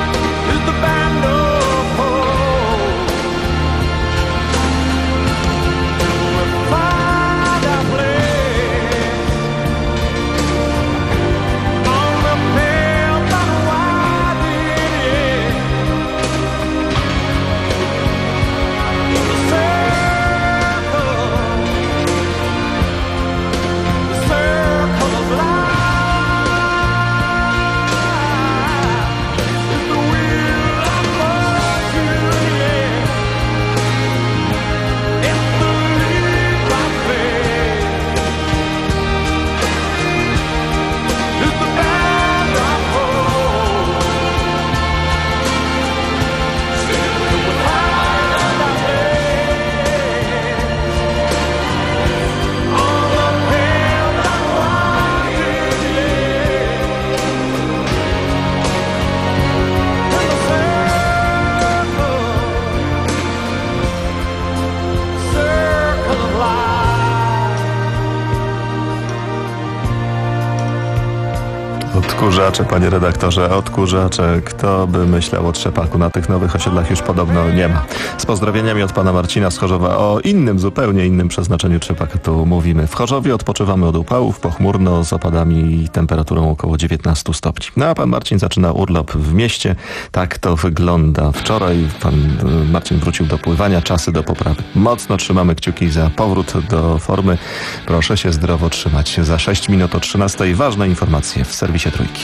Odkurzacze, panie redaktorze, odkurzacze. Kto by myślał o trzepaku? Na tych nowych osiedlach już podobno nie ma. Z pozdrowieniami od pana Marcina z Chorzowa. O innym, zupełnie innym przeznaczeniu trzepaka tu mówimy. W Chorzowie odpoczywamy od upałów, pochmurno, z opadami i temperaturą około dziewiętnaście stopni. No a pan Marcin zaczyna urlop w mieście. Tak to wygląda. Wczoraj pan Marcin wrócił do pływania, czasy do poprawy. Mocno trzymamy kciuki za powrót do formy. Proszę się zdrowo trzymać. Za sześć minut o trzynastej ważne informacje w serwisie Trójki.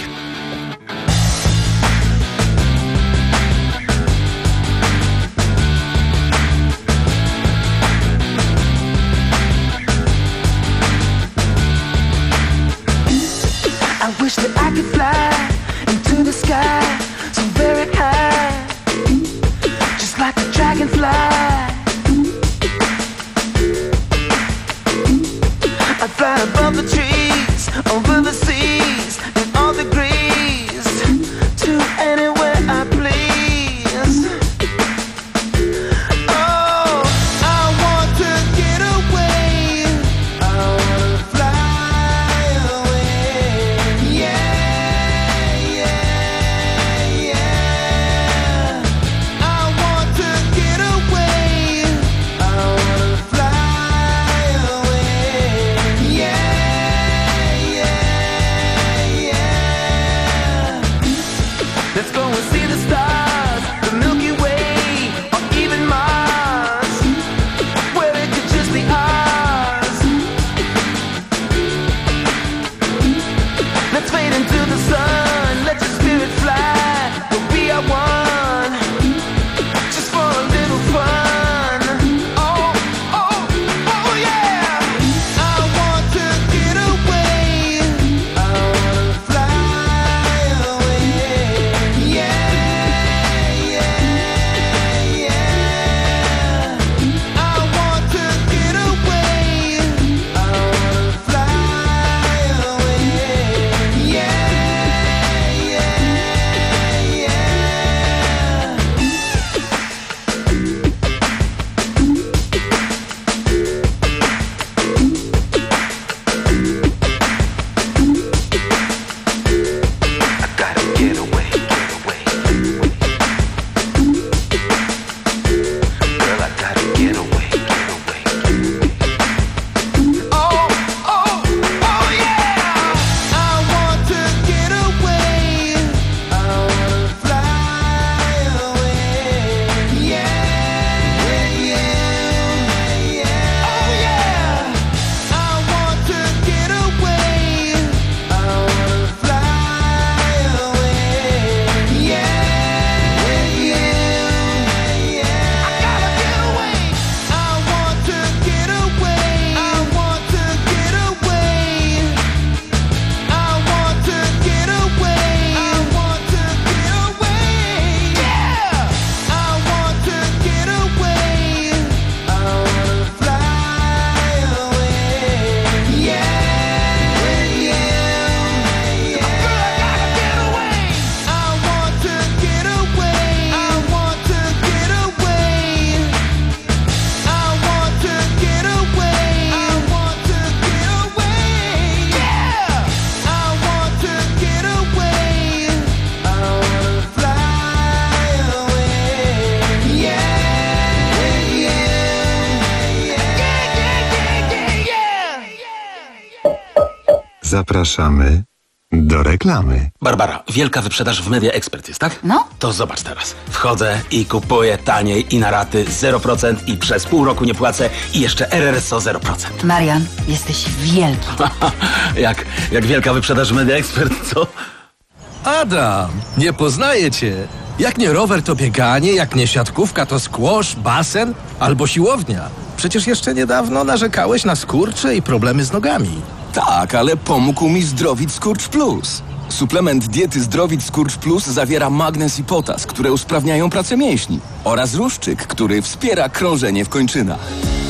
I wish that I could fly into the sky so very high, just like a dragonfly. I'd fly above the trees, over the seas, in all degrees, to anywhere I please. Oh, I want to get away, I want to fly away. Yeah, yeah, yeah. I want to get away, I want to fly away. Yeah, yeah, yeah. Let's go and see the stars, the Milky Way, or even Mars, where it could just be ours. Let's fade into the sun, let your spirit fly, we'll be our one, just for a little fun. Oh, oh, oh yeah. I want to get away, I want to fly away. Yeah, yeah, yeah. I want to get away, I want to fly away. Yeah, yeah, yeah. I gotta get away, get away, get away. Girl, I gotta get away, get away, get away. Oh, oh, oh yeah. I want to get away, I wanna fly away. Yeah, yeah, yeah. Oh yeah. I want to get away, I wanna fly away. Yeah, yeah, yeah. I gotta get away. I want to get away. I want to get away. I want to get away. I want to get away. Yeah. I want to get away. I wanna fly away. Yeah, yeah, yeah. Girl, I gotta get away. I want to get away. I want to get away. I want to get away. I want to get away. Yeah. I want to get away. I wanna fly away. Yeah, yeah, yeah. Yeah, yeah, yeah. Zapraszamy do reklamy. Barbara, wielka wyprzedaż w Media Expert jest, tak? No. To zobacz teraz. Wchodzę i kupuję taniej i na raty zero procent i przez pół roku nie płacę i jeszcze R R S O zero procent. Marian, jesteś wielki. jak, jak wielka wyprzedaż w Media Expert, co? Adam, nie poznaję cię. Jak nie rower, to bieganie, jak nie siatkówka, to squash, basen albo siłownia. Przecież jeszcze niedawno narzekałeś na skurcze i problemy z nogami. Tak, ale pomógł mi Zdrowit Skurcz Plus. Suplement diety Zdrowit Skurcz Plus zawiera magnez i potas, które usprawniają pracę mięśni, oraz ruszczyk, który wspiera krążenie w kończynach.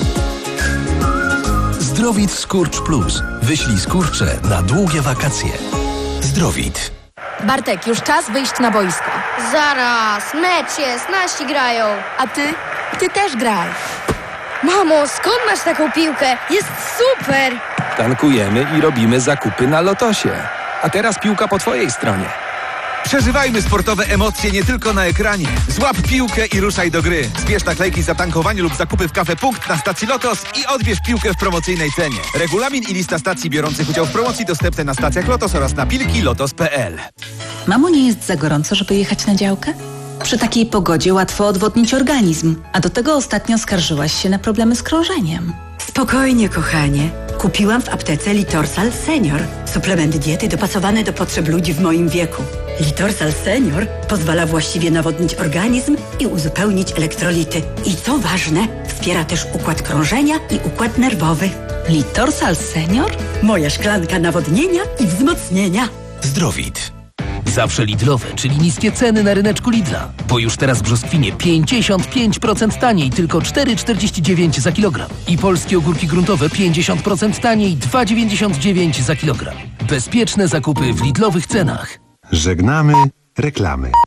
Zdrowit Skurcz Plus. Wyślij skurcze na długie wakacje. Zdrowit. Bartek, już czas wyjść na boisko. Zaraz, mecz jest, nasi grają. A ty? Ty też graj. Mamo, skąd masz taką piłkę? Jest super! Tankujemy i robimy zakupy na Lotosie. A teraz piłka po twojej stronie. Przeżywajmy sportowe emocje nie tylko na ekranie. Złap piłkę i ruszaj do gry. Zbierz naklejki za tankowanie lub zakupy w Cafe Punkt na stacji Lotos i odbierz piłkę w promocyjnej cenie. Regulamin i lista stacji biorących udział w promocji dostępne na stacjach Lotos oraz na pilki lotos kropka p l. Mamo, nie jest za gorąco, żeby jechać na działkę? Przy takiej pogodzie łatwo odwodnić organizm, a do tego ostatnio skarżyłaś się na problemy z krążeniem. Spokojnie, kochanie. Kupiłam w aptece Litorsal Senior. Suplement diety dopasowany do potrzeb ludzi w moim wieku. Litorsal Senior pozwala właściwie nawodnić organizm i uzupełnić elektrolity. I co ważne, wspiera też układ krążenia i układ nerwowy. Litorsal Senior? Moja szklanka nawodnienia i wzmocnienia. Zdrowit. Zawsze Lidlowe, czyli niskie ceny na ryneczku Lidla. Bo już teraz brzoskwinie pięćdziesiąt pięć procent taniej, tylko cztery czterdzieści dziewięć za kilogram. I polskie ogórki gruntowe pięćdziesiąt procent taniej, dwa dziewięćdziesiąt dziewięć za kilogram. Bezpieczne zakupy w Lidlowych cenach. Żegnamy reklamy.